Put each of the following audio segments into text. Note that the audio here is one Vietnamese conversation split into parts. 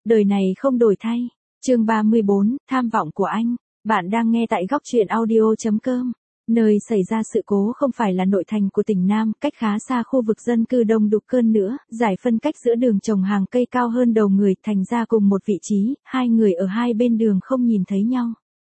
đời này không đổi thay. Chương 34, tham vọng của anh. Bạn đang nghe tại góc truyện audio.com. Nơi xảy ra sự cố không phải là nội thành của tỉnh Nam, cách khá xa khu vực dân cư đông đúc hơn nữa, giải phân cách giữa đường trồng hàng cây cao hơn đầu người, thành ra cùng một vị trí, hai người ở hai bên đường không nhìn thấy nhau.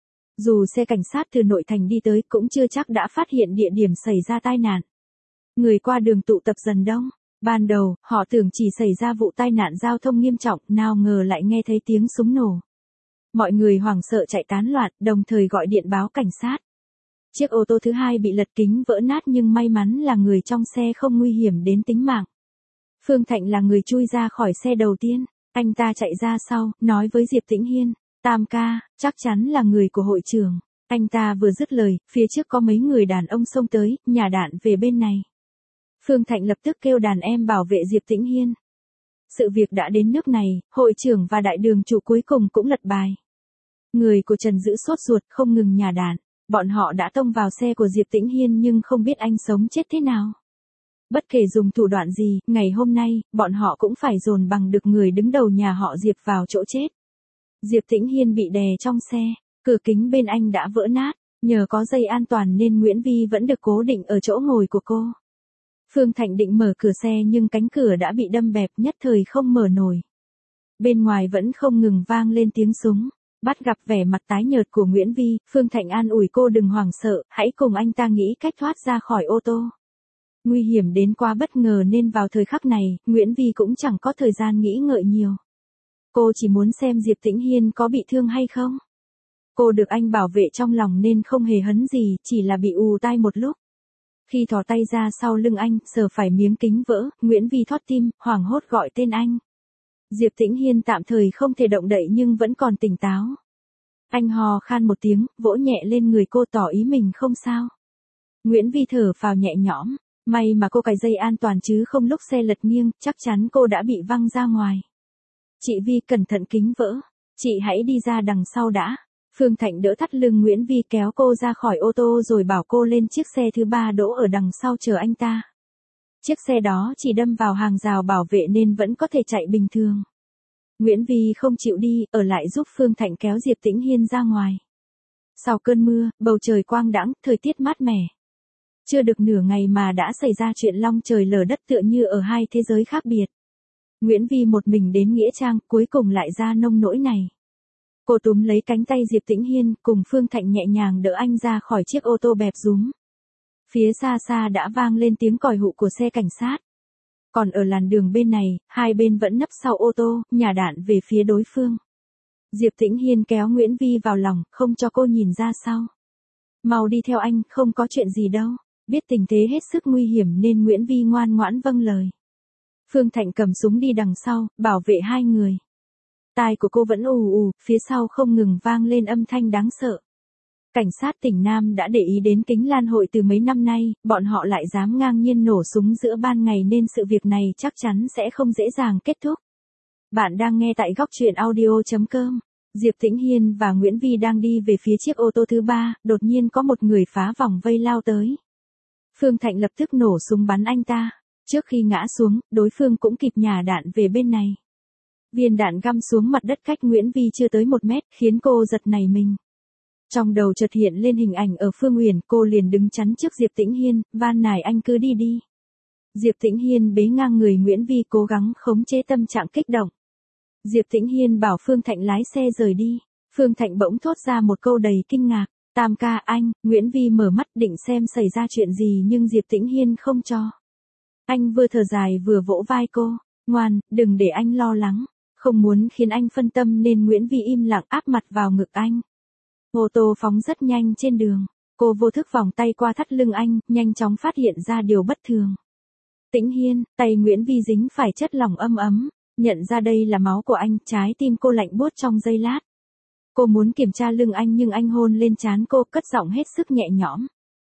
Dù xe cảnh sát từ nội thành đi tới cũng chưa chắc đã phát hiện địa điểm xảy ra tai nạn. Người qua đường tụ tập dần đông. Ban đầu, họ tưởng chỉ xảy ra vụ tai nạn giao thông nghiêm trọng, nào ngờ lại nghe thấy tiếng súng nổ. Mọi người hoảng sợ chạy tán loạn, đồng thời gọi điện báo cảnh sát. Chiếc ô tô thứ hai bị lật kính vỡ nát nhưng may mắn là người trong xe không nguy hiểm đến tính mạng. Phương Thạnh là người chui ra khỏi xe đầu tiên, anh ta chạy ra sau, nói với Diệp Tĩnh Hiên, Tam ca, chắc chắn là người của hội trưởng. Anh ta vừa dứt lời, phía trước có mấy người đàn ông xông tới, nhả đạn về bên này. Phương Thạnh lập tức kêu đàn em bảo vệ Diệp Tĩnh Hiên. Sự việc đã đến nước này, hội trưởng và đại đường chủ cuối cùng cũng lật bài. Người của Trần Dữ sốt ruột không ngừng nhả đạn. Bọn họ đã tông vào xe của Diệp Tĩnh Hiên nhưng không biết anh sống chết thế nào. Bất kể dùng thủ đoạn gì, ngày hôm nay, bọn họ cũng phải dồn bằng được người đứng đầu nhà họ Diệp vào chỗ chết. Diệp Tĩnh Hiên bị đè trong xe, cửa kính bên anh đã vỡ nát, nhờ có dây an toàn nên Nguyễn Vi vẫn được cố định ở chỗ ngồi của cô. Phương Thạnh định mở cửa xe nhưng cánh cửa đã bị đâm bẹp nhất thời không mở nổi. Bên ngoài vẫn không ngừng vang lên tiếng súng. Bắt gặp vẻ mặt tái nhợt của Nguyễn Vi, Phương Thạnh an ủi cô đừng hoảng sợ, hãy cùng anh ta nghĩ cách thoát ra khỏi ô tô. Nguy hiểm đến quá bất ngờ nên vào thời khắc này, Nguyễn Vi cũng chẳng có thời gian nghĩ ngợi nhiều. Cô chỉ muốn xem Diệp Tĩnh Hiên có bị thương hay không. Cô được anh bảo vệ trong lòng nên không hề hấn gì, chỉ là bị ù tai một lúc. Khi thò tay ra sau lưng anh, sờ phải miếng kính vỡ, Nguyễn Vi thót tim, hoảng hốt gọi tên anh. Diệp Tĩnh Hiên tạm thời không thể động đậy nhưng vẫn còn tỉnh táo. Anh hò khan một tiếng, vỗ nhẹ lên người cô tỏ ý mình không sao. Nguyễn Vi thở phào nhẹ nhõm, may mà cô cài dây an toàn chứ không lúc xe lật nghiêng, chắc chắn cô đã bị văng ra ngoài. Chị Vi cẩn thận kính vỡ, chị hãy đi ra đằng sau đã. Phương Thạnh đỡ thắt lưng Nguyễn Vi kéo cô ra khỏi ô tô rồi bảo cô lên chiếc xe thứ ba đỗ ở đằng sau chờ anh ta. Chiếc xe đó chỉ đâm vào hàng rào bảo vệ nên vẫn có thể chạy bình thường. Nguyễn Vi không chịu đi, ở lại giúp Phương Thạnh kéo Diệp Tĩnh Hiên ra ngoài. Sau cơn mưa, bầu trời quang đãng, thời tiết mát mẻ. Chưa được nửa ngày mà đã xảy ra chuyện long trời lở đất tựa như ở hai thế giới khác biệt. Nguyễn Vi một mình đến Nghĩa Trang, cuối cùng lại ra nông nỗi này. Cô túm lấy cánh tay Diệp Tĩnh Hiên, cùng Phương Thạnh nhẹ nhàng đỡ anh ra khỏi chiếc ô tô bẹp rúm. Phía xa xa đã vang lên tiếng còi hụ của xe cảnh sát. Còn ở làn đường bên này, hai bên vẫn nấp sau ô tô, nhả đạn về phía đối phương. Diệp Tĩnh Hiên kéo Nguyễn Vi vào lòng, không cho cô nhìn ra sau. Mau đi theo anh, không có chuyện gì đâu. Biết tình thế hết sức nguy hiểm nên Nguyễn Vi ngoan ngoãn vâng lời. Phương Thạnh cầm súng đi đằng sau, bảo vệ hai người. Tai của cô vẫn ù ù, phía sau không ngừng vang lên âm thanh đáng sợ. Cảnh sát tỉnh Nam đã để ý đến Kính Lan hội từ mấy năm nay, bọn họ lại dám ngang nhiên nổ súng giữa ban ngày nên sự việc này chắc chắn sẽ không dễ dàng kết thúc. Bạn đang nghe tại góc truyện audio.com. Diệp Tĩnh Hiên và Nguyễn Vi đang đi về phía chiếc ô tô thứ ba, đột nhiên có một người phá vòng vây lao tới. Phương Thạnh lập tức nổ súng bắn anh ta. Trước khi ngã xuống, đối phương cũng kịp nhả đạn về bên này. Viên đạn găm xuống mặt đất cách Nguyễn Vi chưa tới 1 mét, khiến cô giật nảy mình. Trong đầu chợt hiện lên hình ảnh ở Phương Uyển, cô liền đứng chắn trước Diệp Tĩnh Hiên, van nài anh cứ đi đi. Diệp Tĩnh Hiên bế ngang người Nguyễn Vi cố gắng khống chế tâm trạng kích động. Diệp Tĩnh Hiên bảo Phương Thạnh lái xe rời đi. Phương Thạnh bỗng thốt ra một câu đầy kinh ngạc, Tam ca anh. Nguyễn Vi mở mắt định xem xảy ra chuyện gì nhưng Diệp Tĩnh Hiên không cho. Anh vừa thở dài vừa vỗ vai cô, ngoan, đừng để anh lo lắng. Không muốn khiến anh phân tâm nên Nguyễn Vi im lặng áp mặt vào ngực anh. Ô tô phóng rất nhanh trên đường. Cô vô thức vòng tay qua thắt lưng anh, nhanh chóng phát hiện ra điều bất thường. Tĩnh Hiên, tay Nguyễn Vi dính phải chất lỏng ấm ấm. Nhận ra đây là máu của anh, trái tim cô lạnh buốt trong giây lát. Cô muốn kiểm tra lưng anh nhưng anh hôn lên trán cô, cất giọng hết sức nhẹ nhõm.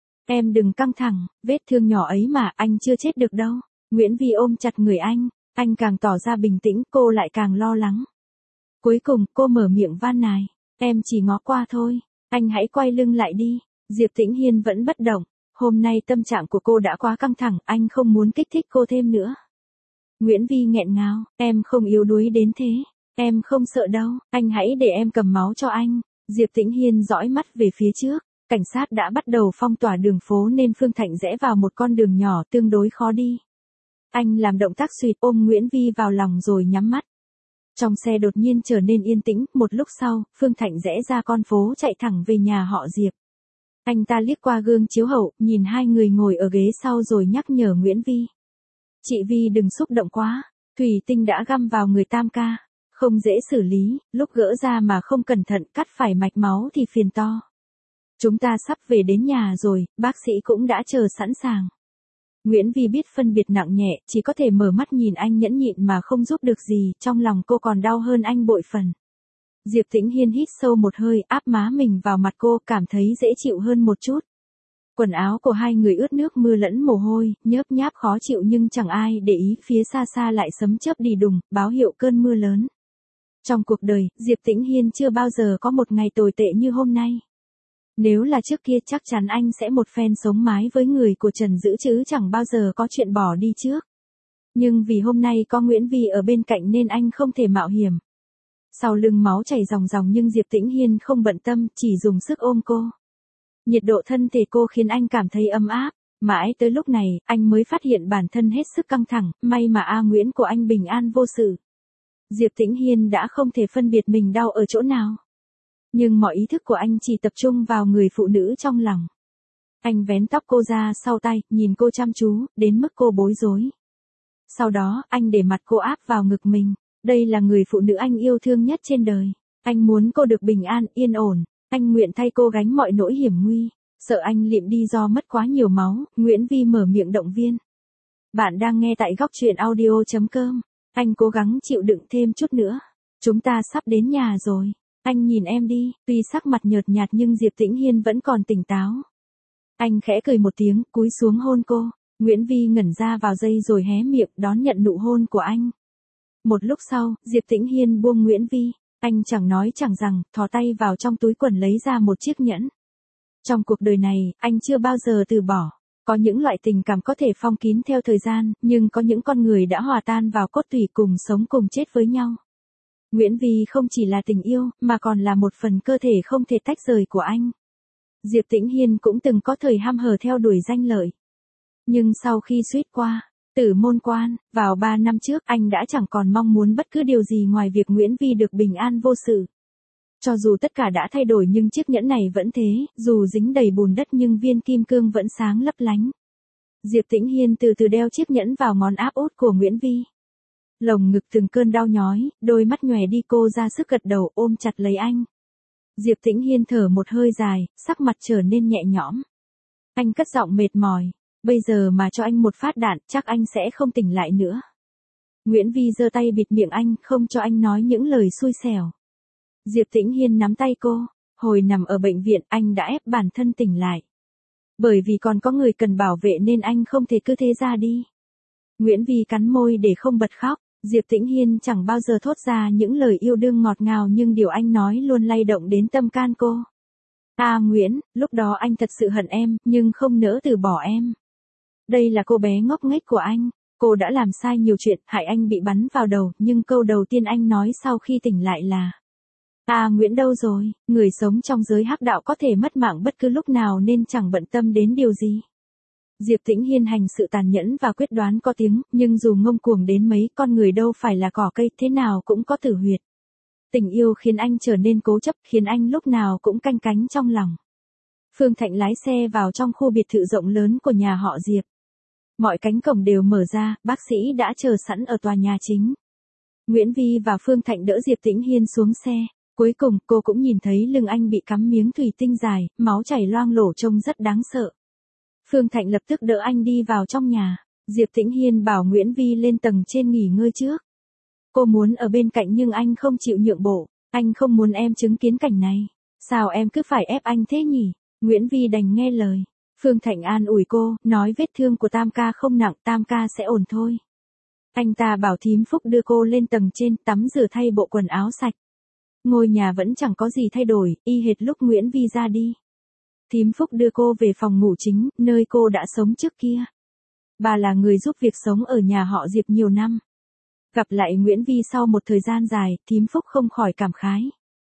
Em đừng căng thẳng, vết thương nhỏ ấy mà, anh chưa chết được đâu. Nguyễn Vi ôm chặt người anh càng tỏ ra bình tĩnh, cô lại càng lo lắng. Cuối cùng, cô mở miệng van nài. Em chỉ ngó qua thôi, anh hãy quay lưng lại đi. Diệp Tĩnh Hiên vẫn bất động. Hôm nay tâm trạng của cô đã quá căng thẳng, anh không muốn kích thích cô thêm nữa. Nguyễn Vi nghẹn ngào, em không yếu đuối đến thế. Em không sợ đâu, anh hãy để em cầm máu cho anh. Diệp Tĩnh Hiên dõi mắt về phía trước. Cảnh sát đã bắt đầu phong tỏa đường phố nên Phương Thạnh rẽ vào một con đường nhỏ tương đối khó đi. Anh làm động tác suýt ôm Nguyễn Vi vào lòng rồi nhắm mắt. Trong xe đột nhiên trở nên yên tĩnh, một lúc sau, Phương Thạnh rẽ ra con phố chạy thẳng về nhà họ Diệp. Anh ta liếc qua gương chiếu hậu, nhìn hai người ngồi ở ghế sau rồi nhắc nhở Nguyễn Vi. Chị Vi đừng xúc động quá, thủy tinh đã găm vào người Tam ca, không dễ xử lý, lúc gỡ ra mà không cẩn thận cắt phải mạch máu thì phiền to. Chúng ta sắp về đến nhà rồi, bác sĩ cũng đã chờ sẵn sàng. Nguyễn Vi biết phân biệt nặng nhẹ, chỉ có thể mở mắt nhìn anh nhẫn nhịn mà không giúp được gì, trong lòng cô còn đau hơn anh bội phần. Diệp Tĩnh Hiên hít sâu một hơi, áp má mình vào mặt cô, cảm thấy dễ chịu hơn một chút. Quần áo của hai người ướt nước mưa lẫn mồ hôi, nhớp nháp khó chịu nhưng chẳng ai để ý, phía xa xa lại sấm chớp đi đùng, báo hiệu cơn mưa lớn. Trong cuộc đời, Diệp Tĩnh Hiên chưa bao giờ có một ngày tồi tệ như hôm nay. Nếu là trước kia chắc chắn anh sẽ một phen sống mái với người của Trần Dữ chứ chẳng bao giờ có chuyện bỏ đi trước. Nhưng vì hôm nay có Nguyễn Vi ở bên cạnh nên anh không thể mạo hiểm. Sau lưng máu chảy ròng ròng nhưng Diệp Tĩnh Hiên không bận tâm, chỉ dùng sức ôm cô. Nhiệt độ thân thể cô khiến anh cảm thấy ấm áp. Mãi tới lúc này, anh mới phát hiện bản thân hết sức căng thẳng, may mà A Nguyễn của anh bình an vô sự. Diệp Tĩnh Hiên đã không thể phân biệt mình đau ở chỗ nào. Nhưng mọi ý thức của anh chỉ tập trung vào người phụ nữ trong lòng. Anh vén tóc cô ra sau tay, nhìn cô chăm chú, đến mức cô bối rối. Sau đó, anh để mặt cô áp vào ngực mình. Đây là người phụ nữ anh yêu thương nhất trên đời. Anh muốn cô được bình an, yên ổn. Anh nguyện thay cô gánh mọi nỗi hiểm nguy. Sợ anh liệm đi do mất quá nhiều máu, Nguyễn Vi mở miệng động viên. Bạn đang nghe tại góc truyện audio.com. Anh cố gắng chịu đựng thêm chút nữa. Chúng ta sắp đến nhà rồi. Anh nhìn em đi, tuy sắc mặt nhợt nhạt nhưng Diệp Tĩnh Hiên vẫn còn tỉnh táo. Anh khẽ cười một tiếng, cúi xuống hôn cô. Nguyễn Vi ngẩn ra vào giây rồi hé miệng đón nhận nụ hôn của anh. Một lúc sau, Diệp Tĩnh Hiên buông Nguyễn Vi. Anh chẳng nói chẳng rằng, thò tay vào trong túi quần lấy ra một chiếc nhẫn. Trong cuộc đời này, anh chưa bao giờ từ bỏ. Có những loại tình cảm có thể phong kín theo thời gian, nhưng có những con người đã hòa tan vào cốt tủy cùng sống cùng chết với nhau. Nguyễn Vi không chỉ là tình yêu, mà còn là một phần cơ thể không thể tách rời của anh. Diệp Tĩnh Hiên cũng từng có thời ham hở theo đuổi danh lợi. Nhưng sau khi suýt qua Tử Môn Quan, vào 3 năm trước anh đã chẳng còn mong muốn bất cứ điều gì ngoài việc Nguyễn Vi được bình an vô sự. Cho dù tất cả đã thay đổi nhưng chiếc nhẫn này vẫn thế, dù dính đầy bùn đất nhưng viên kim cương vẫn sáng lấp lánh. Diệp Tĩnh Hiên từ từ đeo chiếc nhẫn vào ngón áp út của Nguyễn Vi. Lồng ngực từng cơn đau nhói, đôi mắt nhòe đi cô ra sức gật đầu ôm chặt lấy anh. Diệp Tĩnh Hiên thở một hơi dài, sắc mặt trở nên nhẹ nhõm. Anh cất giọng mệt mỏi. Bây giờ mà cho anh một phát đạn, chắc anh sẽ không tỉnh lại nữa. Nguyễn Vi giơ tay bịt miệng anh, không cho anh nói những lời xui xẻo. Diệp Tĩnh Hiên nắm tay cô. Hồi nằm ở bệnh viện, anh đã ép bản thân tỉnh lại. Bởi vì còn có người cần bảo vệ nên anh không thể cứ thế ra đi. Nguyễn Vi cắn môi để không bật khóc. Diệp Tĩnh Hiên chẳng bao giờ thốt ra những lời yêu đương ngọt ngào nhưng điều anh nói luôn lay động đến tâm can cô. Nguyễn, lúc đó anh thật sự hận em, nhưng không nỡ từ bỏ em. Đây là cô bé ngốc nghếch của anh. Cô đã làm sai nhiều chuyện, hại anh bị bắn vào đầu, nhưng câu đầu tiên anh nói sau khi tỉnh lại là Nguyễn đâu rồi, người sống trong giới hắc đạo có thể mất mạng bất cứ lúc nào nên chẳng bận tâm đến điều gì. Diệp Tĩnh Hiên hành sự tàn nhẫn và quyết đoán có tiếng, nhưng dù ngông cuồng đến mấy, con người đâu phải là cỏ cây, thế nào cũng có tử huyệt. Tình yêu khiến anh trở nên cố chấp, khiến anh lúc nào cũng canh cánh trong lòng. Phương Thạnh lái xe vào trong khu biệt thự rộng lớn của nhà họ Diệp. Mọi cánh cổng đều mở ra, bác sĩ đã chờ sẵn ở tòa nhà chính. Nguyễn Vi và Phương Thạnh đỡ Diệp Tĩnh Hiên xuống xe. Cuối cùng, cô cũng nhìn thấy lưng anh bị cắm miếng thủy tinh dài, máu chảy loang lổ trông rất đáng sợ. Phương Thạnh lập tức đỡ anh đi vào trong nhà. Diệp Tĩnh Hiên bảo Nguyễn Vi lên tầng trên nghỉ ngơi trước. Cô muốn ở bên cạnh nhưng anh không chịu nhượng bộ. Anh không muốn em chứng kiến cảnh này. Sao em cứ phải ép anh thế nhỉ? Nguyễn Vi đành nghe lời. Phương Thạnh an ủi cô, nói vết thương của Tam ca không nặng, Tam ca sẽ ổn thôi. Anh ta bảo thím Phúc đưa cô lên tầng trên, tắm rửa thay bộ quần áo sạch. Ngôi nhà vẫn chẳng có gì thay đổi, y hệt lúc Nguyễn Vi ra đi. Thím Phúc đưa cô về phòng ngủ chính, nơi cô đã sống trước kia. Bà là người giúp việc sống ở nhà họ Diệp nhiều năm. Gặp lại Nguyễn Vi sau một thời gian dài, thím Phúc không khỏi cảm khái.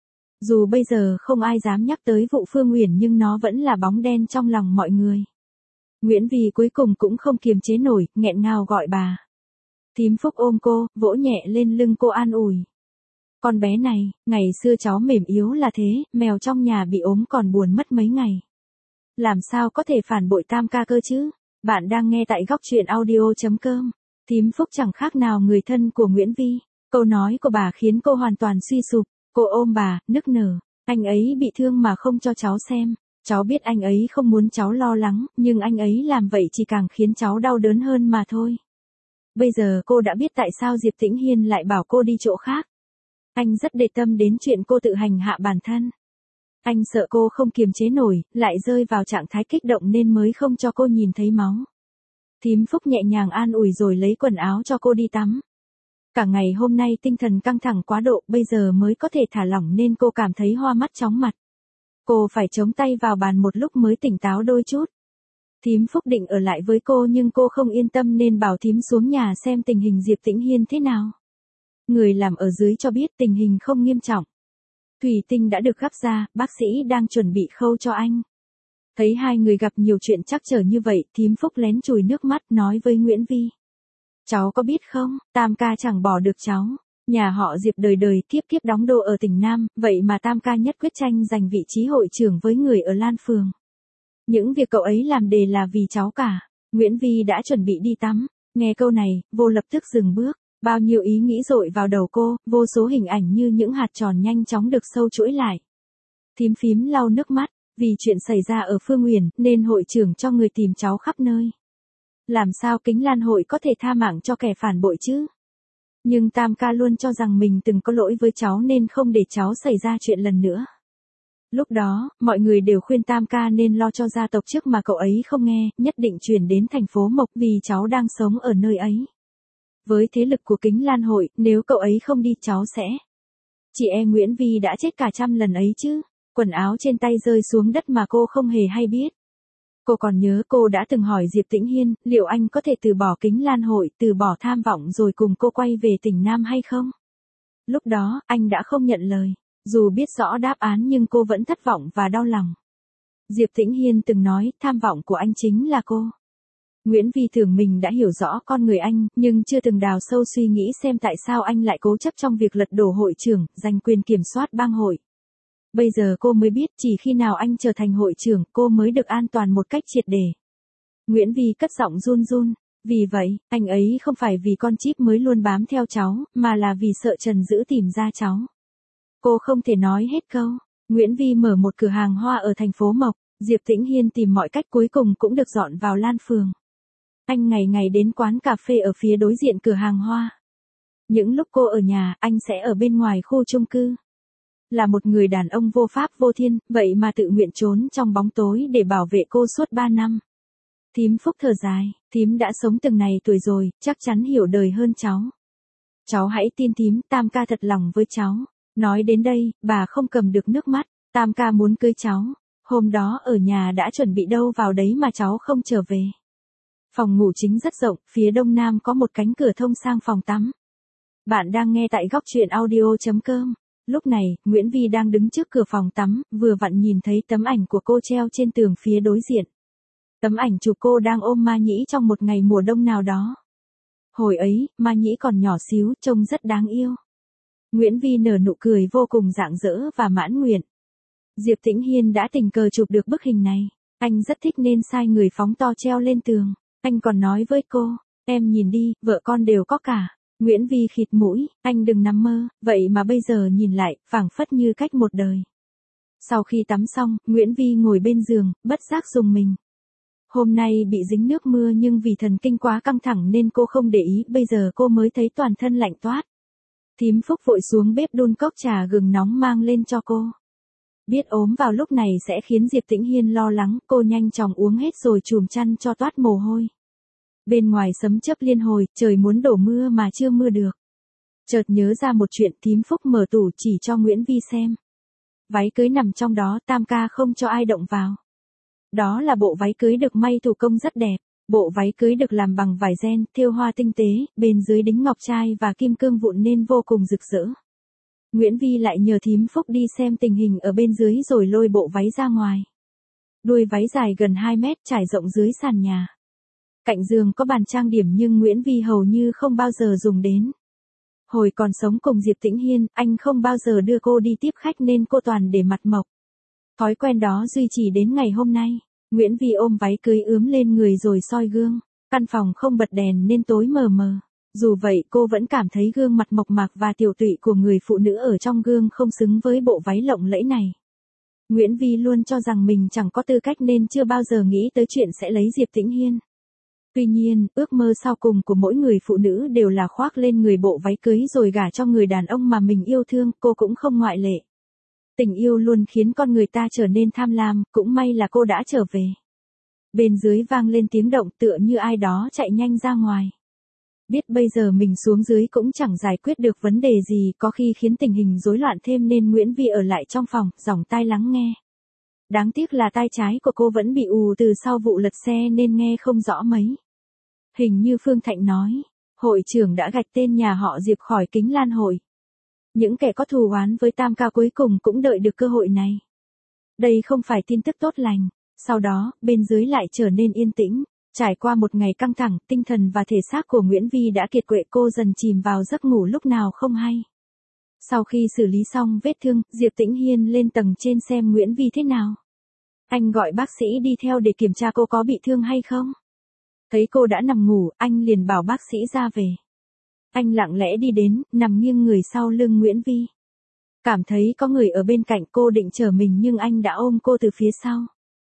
Dù bây giờ không ai dám nhắc tới vụ Phương Uyển nhưng nó vẫn là bóng đen trong lòng mọi người. Nguyễn Vi cuối cùng cũng không kiềm chế nổi, nghẹn ngào gọi bà. Thím Phúc ôm cô, vỗ nhẹ lên lưng cô an ủi. Con bé này, ngày xưa cháu mềm yếu là thế, mèo trong nhà bị ốm còn buồn mất mấy ngày. Làm sao có thể phản bội Tam ca cơ chứ? Bạn đang nghe tại góc truyện audio.com. Thím Phúc chẳng khác nào người thân của Nguyễn Vi. Câu nói của bà khiến cô hoàn toàn suy sụp. Cô ôm bà, nức nở. Anh ấy bị thương mà không cho cháu xem. Cháu biết anh ấy không muốn cháu lo lắng, nhưng anh ấy làm vậy chỉ càng khiến cháu đau đớn hơn mà thôi. Bây giờ cô đã biết tại sao Diệp Tĩnh Hiên lại bảo cô đi chỗ khác. Anh rất để tâm đến chuyện cô tự hành hạ bản thân. Anh sợ cô không kiềm chế nổi, lại rơi vào trạng thái kích động nên mới không cho cô nhìn thấy máu. Thím Phúc nhẹ nhàng an ủi rồi lấy quần áo cho cô đi tắm. Cả ngày hôm nay tinh thần căng thẳng quá độ, bây giờ mới có thể thả lỏng nên cô cảm thấy hoa mắt chóng mặt. Cô phải chống tay vào bàn một lúc mới tỉnh táo đôi chút. Thím Phúc định ở lại với cô nhưng cô không yên tâm nên bảo thím xuống nhà xem tình hình Diệp Tĩnh Hiên thế nào. Người làm ở dưới cho biết tình hình không nghiêm trọng. Thủy tinh đã được gắp ra, bác sĩ đang chuẩn bị khâu cho anh. Thấy hai người gặp nhiều chuyện trắc trở như vậy, thím Phúc lén chùi nước mắt nói với Nguyễn Vi. Cháu có biết không, Tam ca chẳng bỏ được cháu. Nhà họ Diệp đời đời tiếp tiếp đóng đô ở tỉnh Nam, vậy mà Tam ca nhất quyết tranh giành vị trí hội trưởng với người ở Lan Phường. Những việc cậu ấy làm đều là vì cháu cả. Nguyễn Vi đã chuẩn bị đi tắm. Nghe câu này, vô lập tức dừng bước. Bao nhiêu ý nghĩ dội vào đầu cô, vô số hình ảnh như những hạt tròn nhanh chóng được sâu chuỗi lại. Thím phím lau nước mắt, vì chuyện xảy ra ở Phương Uyển nên hội trưởng cho người tìm cháu khắp nơi. Làm sao Kính Lan hội có thể tha mạng cho kẻ phản bội chứ? Nhưng Tam ca luôn cho rằng mình từng có lỗi với cháu nên không để cháu xảy ra chuyện lần nữa. Lúc đó, mọi người đều khuyên Tam ca nên lo cho gia tộc trước mà cậu ấy không nghe, nhất định chuyển đến thành phố Mộc vì cháu đang sống ở nơi ấy. Với thế lực của Kính Lan hội, nếu cậu ấy không đi cháu sẽ. Chị em Nguyễn Vi đã chết cả trăm lần ấy chứ. Quần áo trên tay rơi xuống đất mà cô không hề hay biết. Cô còn nhớ cô đã từng hỏi Diệp Tĩnh Hiên, liệu anh có thể từ bỏ Kính Lan hội, từ bỏ tham vọng rồi cùng cô quay về tỉnh Nam hay không? Lúc đó, anh đã không nhận lời. Dù biết rõ đáp án nhưng cô vẫn thất vọng và đau lòng. Diệp Tĩnh Hiên từng nói, tham vọng của anh chính là cô. Nguyễn Vi tưởng mình đã hiểu rõ con người anh, nhưng chưa từng đào sâu suy nghĩ xem tại sao anh lại cố chấp trong việc lật đổ hội trưởng, giành quyền kiểm soát bang hội. Bây giờ cô mới biết chỉ khi nào anh trở thành hội trưởng, cô mới được an toàn một cách triệt để. Nguyễn Vi cất giọng run run. Vì vậy, anh ấy không phải vì con chip mới luôn bám theo cháu, mà là vì sợ Trần Dữ tìm ra cháu. Cô không thể nói hết câu. Nguyễn Vi mở một cửa hàng hoa ở thành phố Mộc. Diệp Tĩnh Hiên tìm mọi cách cuối cùng cũng được dọn vào Lan Phường. Anh ngày ngày đến quán cà phê ở phía đối diện cửa hàng hoa. Những lúc cô ở nhà, anh sẽ ở bên ngoài khu chung cư. Là một người đàn ông vô pháp vô thiên, vậy mà tự nguyện trốn trong bóng tối để bảo vệ cô suốt 3 năm. Thím Phúc thở dài, thím đã sống từng này tuổi rồi, chắc chắn hiểu đời hơn cháu. Cháu hãy tin thím, Tam ca thật lòng với cháu. Nói đến đây, bà không cầm được nước mắt, Tam ca muốn cưới cháu. Hôm đó ở nhà đã chuẩn bị đâu vào đấy mà cháu không trở về. Phòng ngủ chính rất rộng, phía đông nam có một cánh cửa thông sang phòng tắm. Bạn đang nghe tại góc truyện audio.com. Lúc này, Nguyễn Vi đang đứng trước cửa phòng tắm, vừa vặn nhìn thấy tấm ảnh của cô treo trên tường phía đối diện. Tấm ảnh chụp cô đang ôm Ma Nhĩ trong một ngày mùa đông nào đó. Hồi ấy, Ma Nhĩ còn nhỏ xíu, trông rất đáng yêu. Nguyễn Vi nở nụ cười vô cùng rạng rỡ và mãn nguyện. Diệp Tĩnh Hiên đã tình cờ chụp được bức hình này. Anh rất thích nên sai người phóng to treo lên tường. Anh còn nói với cô, em nhìn đi, vợ con đều có cả. Nguyễn Vi khịt mũi, anh đừng nằm mơ, vậy mà bây giờ nhìn lại, phảng phất như cách một đời. Sau khi tắm xong, Nguyễn Vi ngồi bên giường, bất giác rùng mình. Hôm nay bị dính nước mưa nhưng vì thần kinh quá căng thẳng nên cô không để ý, bây giờ cô mới thấy toàn thân lạnh toát. Thím Phúc vội xuống bếp đun cốc trà gừng nóng mang lên cho cô. Biết ốm vào lúc này sẽ khiến Diệp Tĩnh Hiên lo lắng, cô nhanh chóng uống hết rồi chùm chăn cho toát mồ hôi. Bên ngoài sấm chớp liên hồi, trời muốn đổ mưa mà chưa mưa được. Chợt nhớ ra một chuyện, thím Phúc mở tủ chỉ cho Nguyễn Vi xem. Váy cưới nằm trong đó, Tam ca không cho ai động vào. Đó là bộ váy cưới được may thủ công rất đẹp. Bộ váy cưới được làm bằng vải ren, thêu hoa tinh tế, bên dưới đính ngọc trai và kim cương vụn nên vô cùng rực rỡ. Nguyễn Vi lại nhờ thím Phúc đi xem tình hình ở bên dưới rồi lôi bộ váy ra ngoài. Đuôi váy dài gần 2 mét trải rộng dưới sàn nhà. Cạnh giường có bàn trang điểm nhưng Nguyễn Vi hầu như không bao giờ dùng đến. Hồi còn sống cùng Diệp Tĩnh Hiên, anh không bao giờ đưa cô đi tiếp khách nên cô toàn để mặt mộc. Thói quen đó duy trì đến ngày hôm nay. Nguyễn Vi ôm váy cưới ướm lên người rồi soi gương. Căn phòng không bật đèn nên tối mờ mờ. Dù vậy cô vẫn cảm thấy gương mặt mộc mạc và tiểu tụy của người phụ nữ ở trong gương không xứng với bộ váy lộng lẫy này. Nguyễn Vi luôn cho rằng mình chẳng có tư cách nên chưa bao giờ nghĩ tới chuyện sẽ lấy Diệp Tĩnh Hiên. Tuy nhiên, ước mơ sau cùng của mỗi người phụ nữ đều là khoác lên người bộ váy cưới rồi gả cho người đàn ông mà mình yêu thương, cô cũng không ngoại lệ. Tình yêu luôn khiến con người ta trở nên tham lam, cũng may là cô đã trở về. Bên dưới vang lên tiếng động tựa như ai đó chạy nhanh ra ngoài. Biết bây giờ mình xuống dưới cũng chẳng giải quyết được vấn đề gì, có khi khiến tình hình rối loạn thêm nên Nguyễn Vi ở lại trong phòng, dòng tai lắng nghe. Đáng tiếc là tai trái của cô vẫn bị ù từ sau vụ lật xe nên nghe không rõ mấy. Hình như Phương Thạnh nói, hội trưởng đã gạch tên nhà họ Diệp khỏi Kính Lan hội. Những kẻ có thù oán với Tam Cao cuối cùng cũng đợi được cơ hội này. Đây không phải tin tức tốt lành. Sau đó, bên dưới lại trở nên yên tĩnh. Trải qua một ngày căng thẳng, tinh thần và thể xác của Nguyễn Vi đã kiệt quệ, cô dần chìm vào giấc ngủ lúc nào không hay. Sau khi xử lý xong vết thương, Diệp Tĩnh Hiên lên tầng trên xem Nguyễn Vi thế nào. Anh gọi bác sĩ đi theo để kiểm tra cô có bị thương hay không. Thấy cô đã nằm ngủ, anh liền bảo bác sĩ ra về. Anh lặng lẽ đi đến, nằm nghiêng người sau lưng Nguyễn Vi. Cảm thấy có người ở bên cạnh, cô định chở mình nhưng anh đã ôm cô từ phía sau.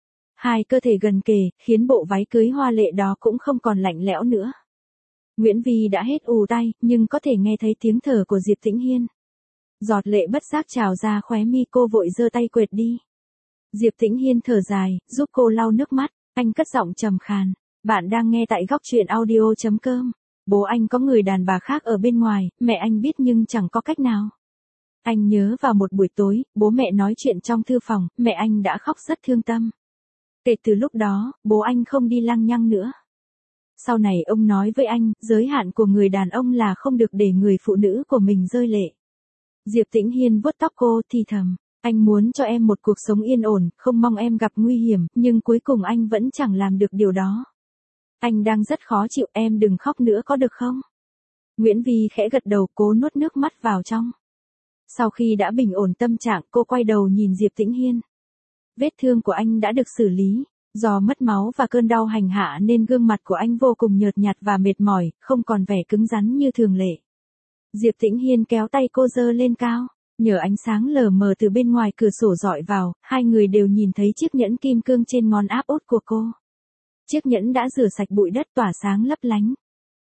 Hai cơ thể gần kề, khiến bộ váy cưới hoa lệ đó cũng không còn lạnh lẽo nữa. Nguyễn Vi đã hết ù tai, nhưng có thể nghe thấy tiếng thở của Diệp Tĩnh Hiên. Giọt lệ bất giác trào ra khóe mi, cô vội giơ tay quệt đi. Diệp Tĩnh Hiên thở dài, giúp cô lau nước mắt, anh cất giọng trầm khàn. Bạn đang nghe tại góc truyện audio.com. Bố anh có người đàn bà khác ở bên ngoài, mẹ anh biết nhưng chẳng có cách nào. Anh nhớ vào một buổi tối, bố mẹ nói chuyện trong thư phòng, mẹ anh đã khóc rất thương tâm. Kể từ lúc đó, bố anh không đi lăng nhăng nữa. Sau này ông nói với anh, giới hạn của người đàn ông là không được để người phụ nữ của mình rơi lệ. Diệp Tĩnh Hiên vuốt tóc cô thì thầm, anh muốn cho em một cuộc sống yên ổn, không mong em gặp nguy hiểm, nhưng cuối cùng anh vẫn chẳng làm được điều đó. Anh đang rất khó chịu, em đừng khóc nữa có được không? Nguyễn Vi khẽ gật đầu, cố nuốt nước mắt vào trong. Sau khi đã bình ổn tâm trạng, cô quay đầu nhìn Diệp Tĩnh Hiên. Vết thương của anh đã được xử lý, do mất máu và cơn đau hành hạ nên gương mặt của anh vô cùng nhợt nhạt và mệt mỏi, không còn vẻ cứng rắn như thường lệ. Diệp Tĩnh Hiên kéo tay cô giơ lên cao, nhờ ánh sáng lờ mờ từ bên ngoài cửa sổ dọi vào, hai người đều nhìn thấy chiếc nhẫn kim cương trên ngón áp út của cô. Chiếc nhẫn đã rửa sạch bụi đất tỏa sáng lấp lánh.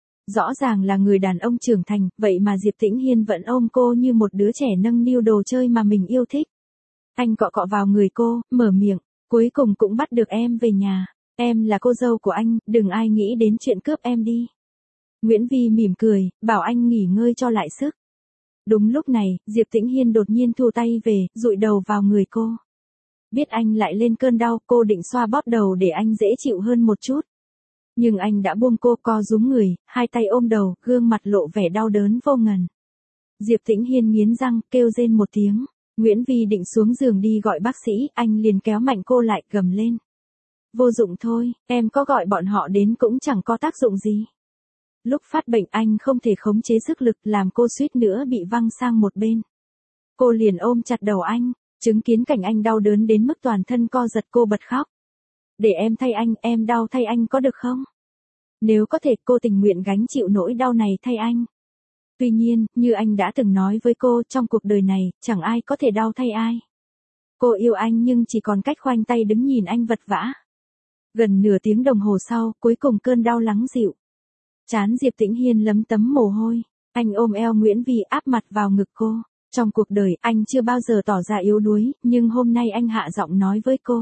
Rõ ràng là người đàn ông trưởng thành, vậy mà Diệp Tĩnh Hiên vẫn ôm cô như một đứa trẻ nâng niu đồ chơi mà mình yêu thích. Anh cọ cọ vào người cô, mở miệng, cuối cùng cũng bắt được em về nhà. Em là cô dâu của anh, đừng ai nghĩ đến chuyện cướp em đi. Nguyễn Vi mỉm cười, bảo anh nghỉ ngơi cho lại sức. Đúng lúc này, Diệp Tĩnh Hiên đột nhiên thu tay về, dụi đầu vào người cô. Biết anh lại lên cơn đau, cô định xoa bóp đầu để anh dễ chịu hơn một chút. Nhưng anh đã buông cô, co rúm người, hai tay ôm đầu, gương mặt lộ vẻ đau đớn vô ngần. Diệp Tĩnh Hiên nghiến răng, kêu rên một tiếng. Nguyễn Vi định xuống giường đi gọi bác sĩ, anh liền kéo mạnh cô lại, gầm lên. Vô dụng thôi, em có gọi bọn họ đến cũng chẳng có tác dụng gì. Lúc phát bệnh anh không thể khống chế sức lực, làm cô suýt nữa bị văng sang một bên. Cô liền ôm chặt đầu anh, chứng kiến cảnh anh đau đớn đến mức toàn thân co giật, cô bật khóc. Để em thay anh, em đau thay anh có được không? Nếu có thể, cô tình nguyện gánh chịu nỗi đau này thay anh. Tuy nhiên, như anh đã từng nói với cô, trong cuộc đời này, chẳng ai có thể đau thay ai. Cô yêu anh nhưng chỉ còn cách khoanh tay đứng nhìn anh vật vã. Gần nửa tiếng đồng hồ sau, cuối cùng cơn đau lắng dịu. Trán Diệp Tĩnh Hiên lấm tấm mồ hôi. Anh ôm eo Nguyễn Vi áp mặt vào ngực cô. Trong cuộc đời, anh chưa bao giờ tỏ ra yếu đuối, nhưng hôm nay anh hạ giọng nói với cô.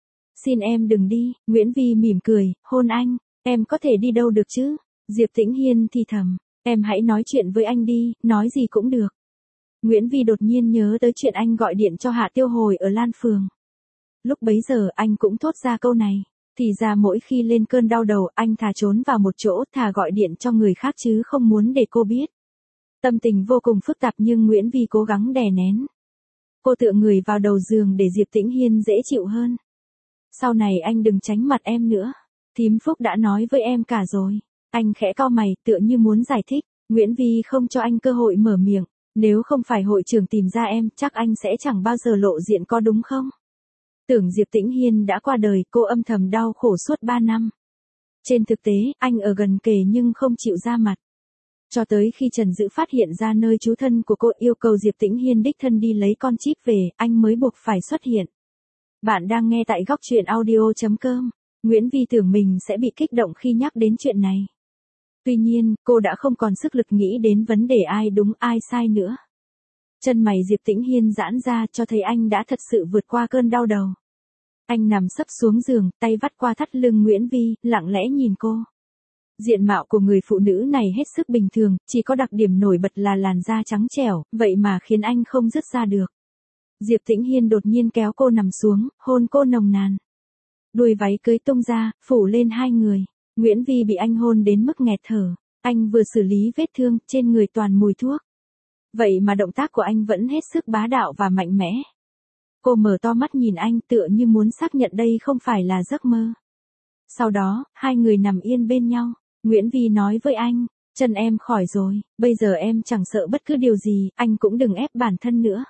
Xin em đừng đi, Nguyễn Vi mỉm cười, hôn anh, em có thể đi đâu được chứ? Diệp Tĩnh Hiên thì thầm, em hãy nói chuyện với anh đi, nói gì cũng được. Nguyễn Vi đột nhiên nhớ tới chuyện anh gọi điện cho Hạ Tiêu Hồi ở Lan Phường. Lúc bấy giờ anh cũng thốt ra câu này, Thì ra mỗi khi lên cơn đau đầu anh thà trốn vào một chỗ thà gọi điện cho người khác chứ không muốn để cô biết. Tâm tình vô cùng phức tạp nhưng Nguyễn Vi cố gắng đè nén. Cô tựa người vào đầu giường để Diệp Tĩnh Hiên dễ chịu hơn. Sau này anh đừng tránh mặt em nữa. Thím Phúc đã nói với em cả rồi. Anh khẽ cau mày tựa như muốn giải thích. Nguyễn Vi không cho anh cơ hội mở miệng. Nếu không phải hội trưởng tìm ra em chắc anh sẽ chẳng bao giờ lộ diện có đúng không? Tưởng Diệp Tĩnh Hiên đã qua đời cô âm thầm đau khổ suốt 3 năm. Trên thực tế anh ở gần kề nhưng không chịu ra mặt. Cho tới khi Trần Dữ phát hiện ra nơi trú thân của cô yêu cầu Diệp Tĩnh Hiên đích thân đi lấy con chip về, anh mới buộc phải xuất hiện. Bạn đang nghe tại góc truyện audio.com. Nguyễn Vi tưởng mình sẽ bị kích động khi nhắc đến chuyện này. Tuy nhiên, cô đã không còn sức lực nghĩ đến vấn đề ai đúng ai sai nữa. Chân mày Diệp Tĩnh Hiên giãn ra cho thấy anh đã thật sự vượt qua cơn đau đầu. Anh nằm sấp xuống giường, tay vắt qua thắt lưng Nguyễn Vi, lặng lẽ nhìn cô. Diện mạo của người phụ nữ này hết sức bình thường, chỉ có đặc điểm nổi bật là làn da trắng trẻo, vậy mà khiến anh không dứt ra được. Diệp Tĩnh Hiên đột nhiên kéo cô nằm xuống, hôn cô nồng nàn. Đuôi váy cưới tung ra, phủ lên hai người. Nguyễn Vi bị anh hôn đến mức nghẹt thở. Anh vừa xử lý vết thương, trên người toàn mùi thuốc. Vậy mà động tác của anh vẫn hết sức bá đạo và mạnh mẽ. Cô mở to mắt nhìn anh tựa như muốn xác nhận đây không phải là giấc mơ. Sau đó, hai người nằm yên bên nhau. Nguyễn Vi nói với anh, chân em khỏi rồi, bây giờ em chẳng sợ bất cứ điều gì, anh cũng đừng ép bản thân nữa.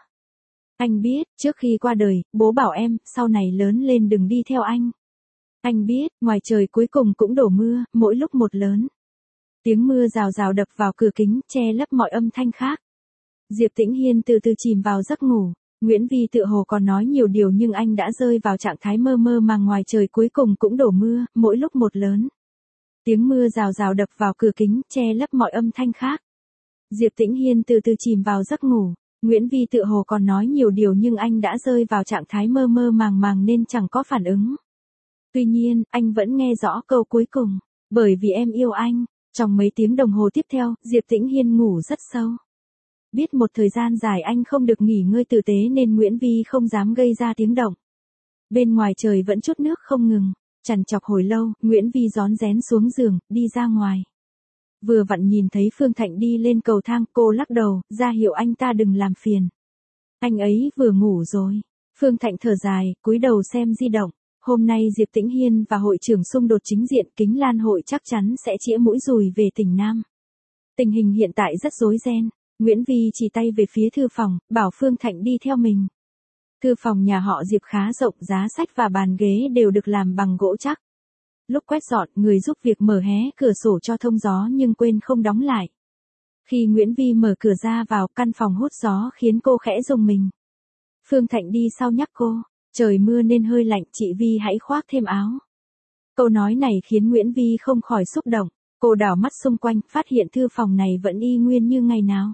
Anh biết, trước khi qua đời, bố bảo em, sau này lớn lên đừng đi theo anh. Anh biết, ngoài trời cuối cùng cũng đổ mưa, mỗi lúc một lớn. Tiếng mưa rào rào đập vào cửa kính, che lấp mọi âm thanh khác. Diệp Tĩnh Hiên từ từ chìm vào giấc ngủ. Nguyễn Vi tựa hồ còn nói nhiều điều nhưng anh đã rơi vào trạng thái mơ mơ màng ngoài trời cuối cùng cũng đổ mưa, mỗi lúc một lớn. Tiếng mưa rào rào đập vào cửa kính, che lấp mọi âm thanh khác. Diệp Tĩnh Hiên từ từ chìm vào giấc ngủ. Nguyễn Vi tựa hồ còn nói nhiều điều nhưng anh đã rơi vào trạng thái mơ mơ màng nên chẳng có phản ứng. Tuy nhiên, anh vẫn nghe rõ câu cuối cùng. Bởi vì em yêu anh. Trong mấy tiếng đồng hồ tiếp theo, Diệp Tĩnh Hiên ngủ rất sâu. Biết một thời gian dài anh không được nghỉ ngơi tử tế nên Nguyễn Vi không dám gây ra tiếng động. Bên ngoài trời vẫn trút nước không ngừng. Trằn trọc hồi lâu, Nguyễn Vi rón rén xuống giường, đi ra ngoài. Vừa vặn nhìn thấy Phương Thạnh đi lên cầu thang, cô lắc đầu, ra hiệu anh ta đừng làm phiền. Anh ấy vừa ngủ rồi. Phương Thạnh thở dài, cúi đầu xem di động. Hôm nay Diệp Tĩnh Hiên và hội trưởng xung đột chính diện, Kính Lan hội chắc chắn sẽ chĩa mũi dùi về tỉnh Nam. Tình hình hiện tại rất rối ren. Nguyễn Vi chỉ tay về phía thư phòng, bảo Phương Thạnh đi theo mình. Thư phòng nhà họ Diệp khá rộng, giá sách và bàn ghế đều được làm bằng gỗ chắc. Lúc quét dọn, người giúp việc mở hé cửa sổ cho thông gió nhưng quên không đóng lại. Khi Nguyễn Vi mở cửa ra vào, căn phòng hút gió khiến cô khẽ rùng mình. Phương Thạnh đi sau nhắc cô, trời mưa nên hơi lạnh, chị Vi hãy khoác thêm áo. Câu nói này khiến Nguyễn Vi không khỏi xúc động. Cô đảo mắt xung quanh, phát hiện thư phòng này vẫn y nguyên như ngày nào.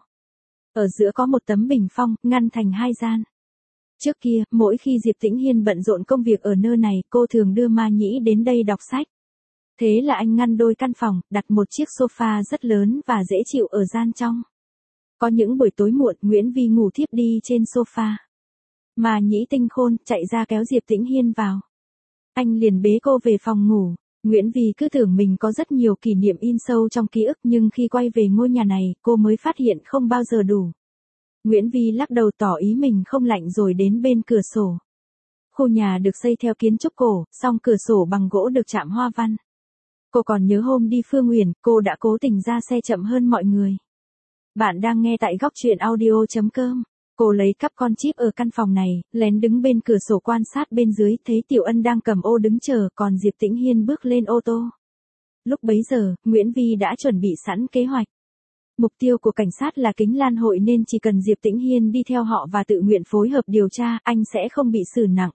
Ở giữa có một tấm bình phong, ngăn thành hai gian. Trước kia, mỗi khi Diệp Tĩnh Hiên bận rộn công việc ở nơi này, cô thường đưa Ma Nhĩ đến đây đọc sách. Thế là anh ngăn đôi căn phòng, đặt một chiếc sofa rất lớn và dễ chịu ở gian trong. Có những buổi tối muộn, Nguyễn Vi ngủ thiếp đi trên sofa. Ma Nhĩ tinh khôn, chạy ra kéo Diệp Tĩnh Hiên vào. Anh liền bế cô về phòng ngủ. Nguyễn Vi cứ tưởng mình có rất nhiều kỷ niệm in sâu trong ký ức nhưng khi quay về ngôi nhà này, cô mới phát hiện không bao giờ đủ. Nguyễn Vi lắc đầu tỏ ý mình không lạnh rồi đến bên cửa sổ. Khu nhà được xây theo kiến trúc cổ, song cửa sổ bằng gỗ được chạm hoa văn. Cô còn nhớ hôm đi Phương Uyển, cô đã cố tình ra xe chậm hơn mọi người. Bạn đang nghe tại góc truyện audio.com. Cô lấy cắp con chip ở căn phòng này, lén đứng bên cửa sổ quan sát bên dưới, thấy Tiểu Ân đang cầm ô đứng chờ, còn Diệp Tĩnh Hiên bước lên ô tô. Lúc bấy giờ, Nguyễn Vi đã chuẩn bị sẵn kế hoạch. Mục tiêu của cảnh sát là Kính Lan hội nên chỉ cần Diệp Tĩnh Hiên đi theo họ và tự nguyện phối hợp điều tra, anh sẽ không bị xử nặng.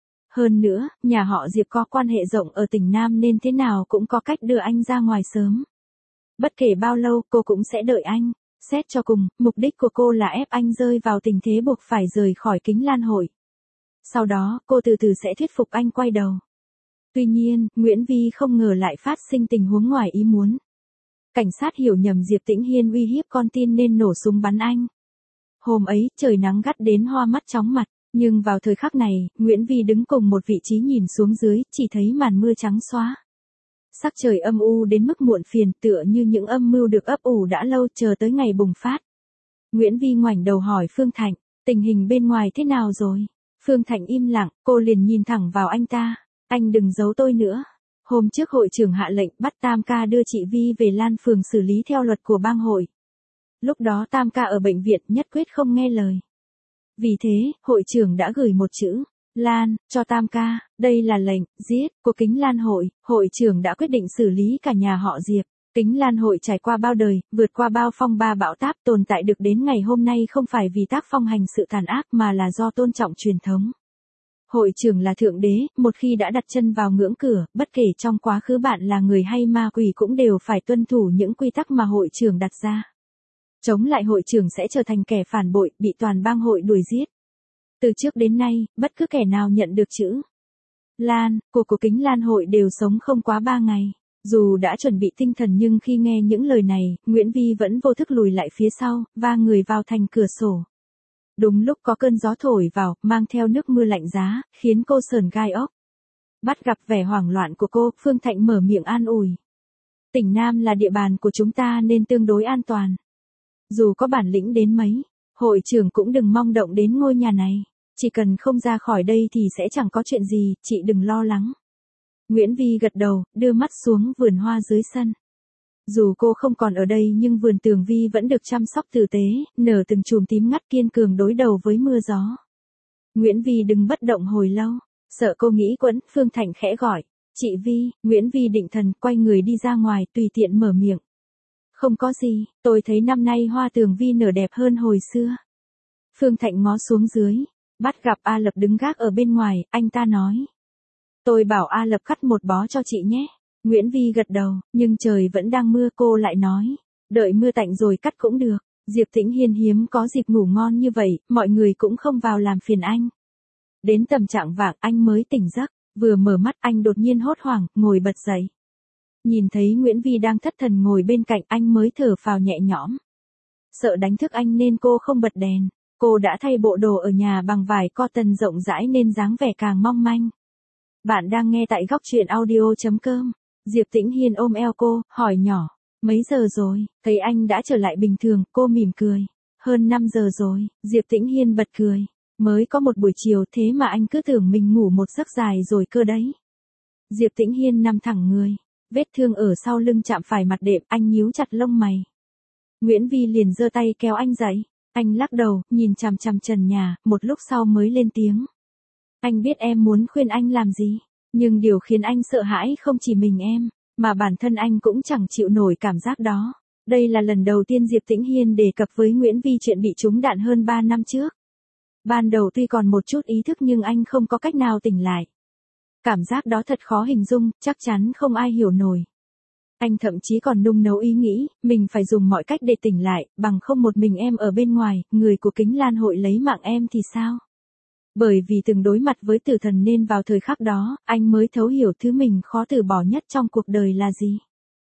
Hơn nữa, nhà họ Diệp có quan hệ rộng ở tỉnh Nam nên thế nào cũng có cách đưa anh ra ngoài sớm. Bất kể bao lâu, cô cũng sẽ đợi anh. Xét cho cùng, mục đích của cô là ép anh rơi vào tình thế buộc phải rời khỏi Kính Lan hội. Sau đó, cô từ từ sẽ thuyết phục anh quay đầu. Tuy nhiên, Nguyễn Vi không ngờ lại phát sinh tình huống ngoài ý muốn. Cảnh sát hiểu nhầm Diệp Tĩnh Hiên uy hiếp con tin nên nổ súng bắn anh. Hôm ấy, trời nắng gắt đến hoa mắt chóng mặt, Nhưng vào thời khắc này, Nguyễn Vi đứng cùng một vị trí nhìn xuống dưới, chỉ thấy màn mưa trắng xóa. Sắc trời âm u đến mức muộn phiền, tựa như những âm mưu được ấp ủ đã lâu chờ tới ngày bùng phát. Nguyễn Vi ngoảnh đầu hỏi Phương Thạnh, tình hình bên ngoài thế nào rồi? Phương Thạnh im lặng, cô liền nhìn thẳng vào anh ta. Anh đừng giấu tôi nữa. Hôm trước hội trưởng hạ lệnh bắt Tam ca đưa chị Vi về Lan phường xử lý theo luật của bang hội. Lúc đó Tam ca ở bệnh viện nhất quyết không nghe lời. Vì thế, hội trưởng đã gửi một chữ Lan cho Tam ca, đây là lệnh giết của Kính Lan hội. Hội trưởng đã quyết định xử lý cả nhà họ Diệp. Kính Lan hội trải qua bao đời, vượt qua bao phong ba bão táp, tồn tại được đến ngày hôm nay không phải vì tác phong hành sự tàn ác mà là do tôn trọng truyền thống. Hội trưởng là thượng đế, một khi đã đặt chân vào ngưỡng cửa, bất kể trong quá khứ bạn là người hay ma quỷ cũng đều phải tuân thủ những quy tắc mà hội trưởng đặt ra. Chống lại hội trưởng sẽ trở thành kẻ phản bội, bị toàn bang hội đuổi giết. Từ trước đến nay, bất cứ kẻ nào nhận được chữ Lan của Kính Lan hội đều sống không quá 3 ngày. Dù đã chuẩn bị tinh thần nhưng khi nghe những lời này, Nguyễn Vi vẫn vô thức lùi lại phía sau, va người vào thành cửa sổ. Đúng lúc có cơn gió thổi vào, mang theo nước mưa lạnh giá, khiến cô sởn gai ốc. Bắt gặp vẻ hoảng loạn của cô, Phương Thạnh mở miệng an ủi. Tỉnh Nam là địa bàn của chúng ta nên tương đối an toàn. Dù có bản lĩnh đến mấy, hội trưởng cũng đừng mong động đến ngôi nhà này. Chỉ cần không ra khỏi đây thì sẽ chẳng có chuyện gì, chị đừng lo lắng. Nguyễn Vi gật đầu, đưa mắt xuống vườn hoa dưới sân. Dù cô không còn ở đây nhưng vườn tường vi vẫn được chăm sóc tử tế, nở từng chùm tím ngắt kiên cường đối đầu với mưa gió. Nguyễn Vi đừng bất động hồi lâu, sợ cô nghĩ quẫn, Phương Thạnh khẽ gọi. Chị Vi, Nguyễn Vi định thần, quay người đi ra ngoài, tùy tiện mở miệng. Không có gì, tôi thấy năm nay hoa tường vi nở đẹp hơn hồi xưa. Phương Thạnh ngó xuống dưới, bắt gặp A Lập đứng gác ở bên ngoài, anh ta nói. Tôi bảo A Lập cắt một bó cho chị nhé. Nguyễn Vi gật đầu, nhưng trời vẫn đang mưa, cô lại nói. Đợi mưa tạnh rồi cắt cũng được. Diệp Tĩnh Hiên hiếm có dịp ngủ ngon như vậy, mọi người cũng không vào làm phiền anh. Đến tầm trạng vạng anh mới tỉnh giấc, vừa mở mắt anh đột nhiên hốt hoảng, ngồi bật dậy. Nhìn thấy Nguyễn Vi đang thất thần ngồi bên cạnh anh mới thở phào nhẹ nhõm. Sợ đánh thức anh nên cô không bật đèn. Cô đã thay bộ đồ ở nhà bằng vải cotton rộng rãi nên dáng vẻ càng mong manh. Bạn đang nghe tại góc truyện audio.com. Diệp Tĩnh Hiên ôm eo cô, hỏi nhỏ. Mấy giờ rồi? Thấy anh đã trở lại bình thường, cô mỉm cười. Hơn 5 giờ rồi, Diệp Tĩnh Hiên bật cười. Mới có một buổi chiều thế mà anh cứ tưởng mình ngủ một giấc dài rồi cơ đấy. Diệp Tĩnh Hiên nằm thẳng người. Vết thương ở sau lưng chạm phải mặt đệm, anh nhíu chặt lông mày. Nguyễn Vi liền giơ tay kéo anh dậy. Anh lắc đầu, nhìn chằm chằm trần nhà, một lúc sau mới lên tiếng. Anh biết em muốn khuyên anh làm gì, nhưng điều khiến anh sợ hãi không chỉ mình em, mà bản thân anh cũng chẳng chịu nổi cảm giác đó. Đây là lần đầu tiên Diệp Tĩnh Hiên đề cập với Nguyễn Vi chuyện bị trúng đạn hơn 3 năm trước. Ban đầu tuy còn một chút ý thức nhưng anh không có cách nào tỉnh lại. Cảm giác đó thật khó hình dung, chắc chắn không ai hiểu nổi. Anh thậm chí còn nung nấu ý nghĩ, mình phải dùng mọi cách để tỉnh lại, bằng không một mình em ở bên ngoài, người của Kính Lan hội lấy mạng em thì sao? Bởi vì từng đối mặt với tử thần nên vào thời khắc đó, anh mới thấu hiểu thứ mình khó từ bỏ nhất trong cuộc đời là gì.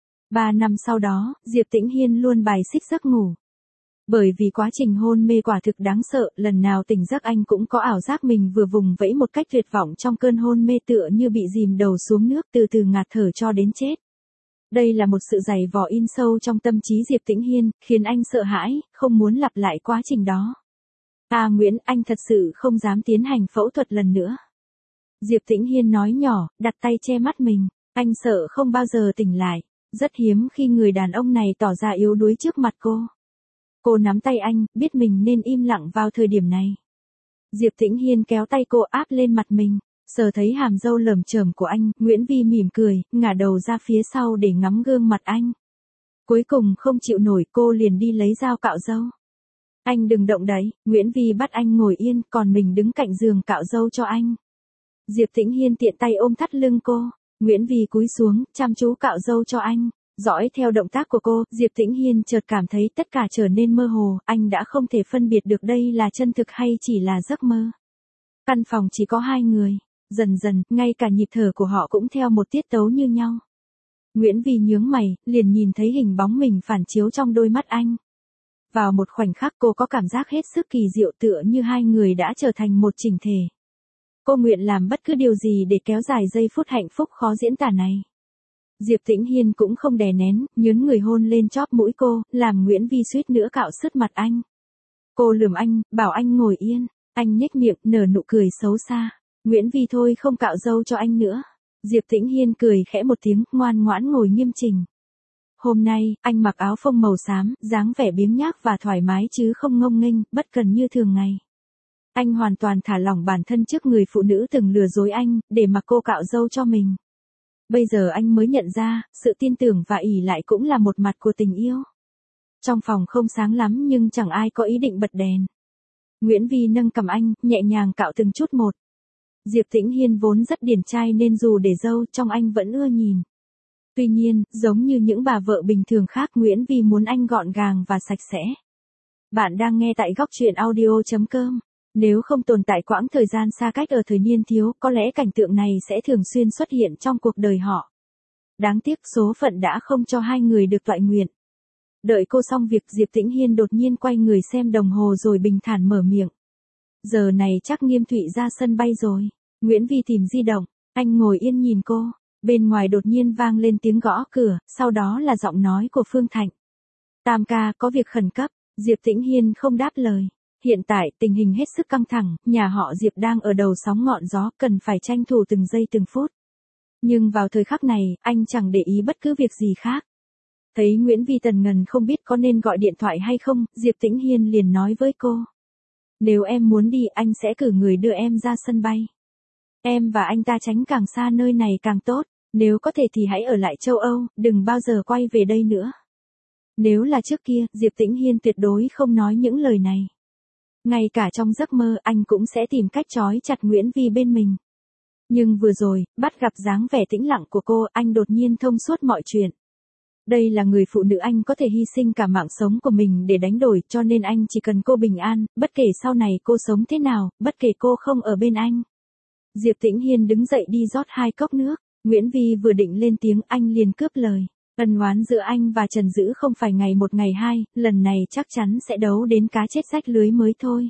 3 năm sau đó, Diệp Tĩnh Hiên luôn bài xích giấc ngủ. Bởi vì quá trình hôn mê quả thực đáng sợ, lần nào tỉnh giấc anh cũng có ảo giác mình vừa vùng vẫy một cách tuyệt vọng trong cơn hôn mê tựa như bị dìm đầu xuống nước từ từ ngạt thở cho đến chết. Đây là một sự dày vò in sâu trong tâm trí Diệp Tĩnh Hiên, khiến anh sợ hãi, không muốn lặp lại quá trình đó. Nguyễn, anh thật sự không dám tiến hành phẫu thuật lần nữa. Diệp Tĩnh Hiên nói nhỏ, đặt tay che mắt mình, anh sợ không bao giờ tỉnh lại. Rất hiếm khi người đàn ông này tỏ ra yếu đuối trước mặt cô. Cô nắm tay anh, biết mình nên im lặng vào thời điểm này. Diệp Tĩnh Hiên kéo tay cô áp lên mặt mình, sờ thấy hàm râu lởm chởm của anh, Nguyễn Vi mỉm cười, ngả đầu ra phía sau để ngắm gương mặt anh. Cuối cùng không chịu nổi cô liền đi lấy dao cạo râu. Anh đừng động đậy, Nguyễn Vi bắt anh ngồi yên, còn mình đứng cạnh giường cạo râu cho anh. Diệp Tĩnh Hiên tiện tay ôm thắt lưng cô, Nguyễn Vi cúi xuống, chăm chú cạo râu cho anh. Dõi theo động tác của cô, Diệp Tĩnh Hiên chợt cảm thấy tất cả trở nên mơ hồ, anh đã không thể phân biệt được đây là chân thực hay chỉ là giấc mơ. Căn phòng chỉ có 2 người, dần dần, ngay cả nhịp thở của họ cũng theo một tiết tấu như nhau. Nguyễn Vi nhướng mày, liền nhìn thấy hình bóng mình phản chiếu trong đôi mắt anh. Vào một khoảnh khắc cô có cảm giác hết sức kỳ diệu tựa như hai người đã trở thành một chỉnh thể. Cô nguyện làm bất cứ điều gì để kéo dài giây phút hạnh phúc khó diễn tả này. Diệp Tĩnh Hiên cũng không đè nén, nhớn người hôn lên chóp mũi cô, làm Nguyễn Vi suýt nữa cạo sứt mặt anh. Cô lườm anh, bảo anh ngồi yên. Anh nhếch miệng, nở nụ cười xấu xa. Nguyễn Vi thôi không cạo râu cho anh nữa. Diệp Tĩnh Hiên cười khẽ một tiếng, ngoan ngoãn ngồi nghiêm chỉnh. Hôm nay, anh mặc áo phông màu xám, dáng vẻ biếng nhác và thoải mái chứ không ngông nghênh, bất cần như thường ngày. Anh hoàn toàn thả lỏng bản thân trước người phụ nữ từng lừa dối anh, để mặc cô cạo râu cho mình. Bây giờ anh mới nhận ra, sự tin tưởng và ỷ lại cũng là một mặt của tình yêu. Trong phòng không sáng lắm nhưng chẳng ai có ý định bật đèn. Nguyễn Vi nâng cầm anh, nhẹ nhàng cạo từng chút một. Diệp Tĩnh Hiên vốn rất điển trai nên dù để râu trong anh vẫn ưa nhìn. Tuy nhiên, giống như những bà vợ bình thường khác, Nguyễn Vi muốn anh gọn gàng và sạch sẽ. Bạn đang nghe tại góc truyện audio.com. Nếu không tồn tại quãng thời gian xa cách ở thời niên thiếu, có lẽ cảnh tượng này sẽ thường xuyên xuất hiện trong cuộc đời họ. Đáng tiếc số phận đã không cho hai người được toại nguyện. Đợi cô xong việc, Diệp Tĩnh Hiên đột nhiên quay người xem đồng hồ rồi bình thản mở miệng. Giờ này chắc Nghiêm Thụy ra sân bay rồi. Nguyễn Vi tìm di động, anh ngồi yên nhìn cô. Bên ngoài đột nhiên vang lên tiếng gõ cửa, sau đó là giọng nói của Phương Thạnh. Tam ca, có việc khẩn cấp. Diệp Tĩnh Hiên không đáp lời. Hiện tại, tình hình hết sức căng thẳng, nhà họ Diệp đang ở đầu sóng ngọn gió, cần phải tranh thủ từng giây từng phút. Nhưng vào thời khắc này, anh chẳng để ý bất cứ việc gì khác. Thấy Nguyễn Vi tần ngần không biết có nên gọi điện thoại hay không, Diệp Tĩnh Hiên liền nói với cô. Nếu em muốn đi, anh sẽ cử người đưa em ra sân bay. Em và anh ta tránh càng xa nơi này càng tốt, nếu có thể thì hãy ở lại châu Âu, đừng bao giờ quay về đây nữa. Nếu là trước kia, Diệp Tĩnh Hiên tuyệt đối không nói những lời này. Ngay cả trong giấc mơ, anh cũng sẽ tìm cách trói chặt Nguyễn Vi bên mình. Nhưng vừa rồi, bắt gặp dáng vẻ tĩnh lặng của cô, anh đột nhiên thông suốt mọi chuyện. Đây là người phụ nữ anh có thể hy sinh cả mạng sống của mình để đánh đổi, cho nên anh chỉ cần cô bình an, bất kể sau này cô sống thế nào, bất kể cô không ở bên anh. Diệp Tĩnh Hiên đứng dậy đi rót 2 cốc nước. Nguyễn Vi vừa định lên tiếng, anh liền cướp lời. Ân oán giữa anh và Trần Dữ không phải ngày một ngày hai, lần này chắc chắn sẽ đấu đến cá chết rách lưới mới thôi.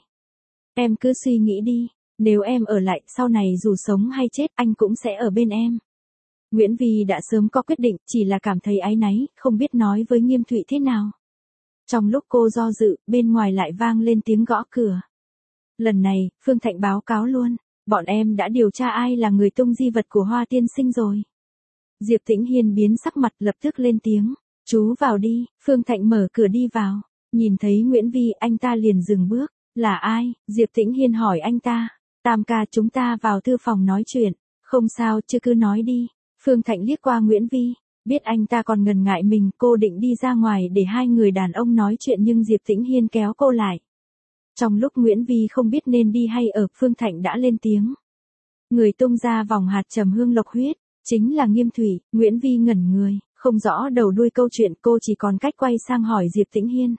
Em cứ suy nghĩ đi, nếu em ở lại, sau này dù sống hay chết, anh cũng sẽ ở bên em. Nguyễn Vi đã sớm có quyết định, chỉ là cảm thấy áy náy, không biết nói với Nghiêm Thụy thế nào. Trong lúc cô do dự, bên ngoài lại vang lên tiếng gõ cửa. Lần này, Phương Thạnh báo cáo luôn, bọn em đã điều tra ai là người tung di vật của Hoa tiên sinh rồi. Diệp Tĩnh Hiên biến sắc mặt, lập tức lên tiếng. Chú vào đi. Phương Thạnh mở cửa đi vào. Nhìn thấy Nguyễn Vi, anh ta liền dừng bước. Là ai? Diệp Tĩnh Hiên hỏi anh ta. Tam ca, chúng ta vào thư phòng nói chuyện. Không sao, chứ cứ nói đi. Phương Thạnh liếc qua Nguyễn Vi. Biết anh ta còn ngần ngại mình, cô định đi ra ngoài để hai người đàn ông nói chuyện nhưng Diệp Tĩnh Hiên kéo cô lại. Trong lúc Nguyễn Vi không biết nên đi hay ở, Phương Thạnh đã lên tiếng. Người tung ra vòng hạt trầm hương lộc huyết, chính là Nghiêm Thụy. Nguyễn Vi ngẩn người, không rõ đầu đuôi câu chuyện, cô chỉ còn cách quay sang hỏi Diệp Tĩnh Hiên.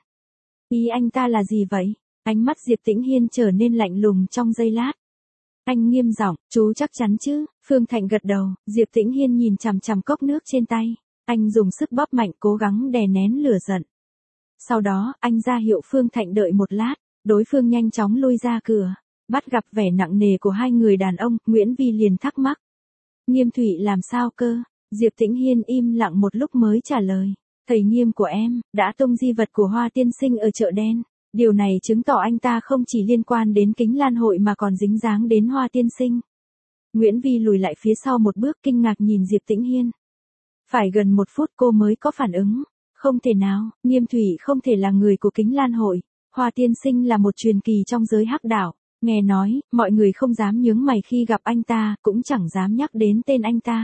Ý anh ta là gì vậy? Ánh mắt Diệp Tĩnh Hiên trở nên lạnh lùng trong giây lát. Anh nghiêm giọng, chú chắc chắn chứ? Phương Thạnh gật đầu, Diệp Tĩnh Hiên nhìn chằm chằm cốc nước trên tay. Anh dùng sức bóp mạnh, cố gắng đè nén lửa giận. Sau đó, anh ra hiệu Phương Thạnh đợi một lát, đối phương nhanh chóng lui ra cửa. Bắt gặp vẻ nặng nề của hai người đàn ông, Nguyễn Vi liền thắc mắc. Nghiêm Thụy làm sao cơ? Diệp Tĩnh Hiên im lặng một lúc mới trả lời. Thầy Nghiêm của em, đã tung di vật của Hoa tiên sinh ở chợ đen. Điều này chứng tỏ anh ta không chỉ liên quan đến Kính Lan hội mà còn dính dáng đến Hoa tiên sinh. Nguyễn Vi lùi lại phía sau một bước, kinh ngạc nhìn Diệp Tĩnh Hiên. Phải gần 1 phút cô mới có phản ứng. Không thể nào, Nghiêm Thụy không thể là người của Kính Lan hội. Hoa tiên sinh là một truyền kỳ trong giới hắc đạo. Nghe nói, mọi người không dám nhướng mày khi gặp anh ta, cũng chẳng dám nhắc đến tên anh ta.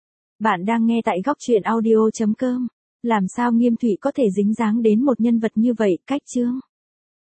Bạn đang nghe tại góc truyện audio.com. Làm sao Nghiêm Thụy có thể dính dáng đến một nhân vật như vậy? Cách chương.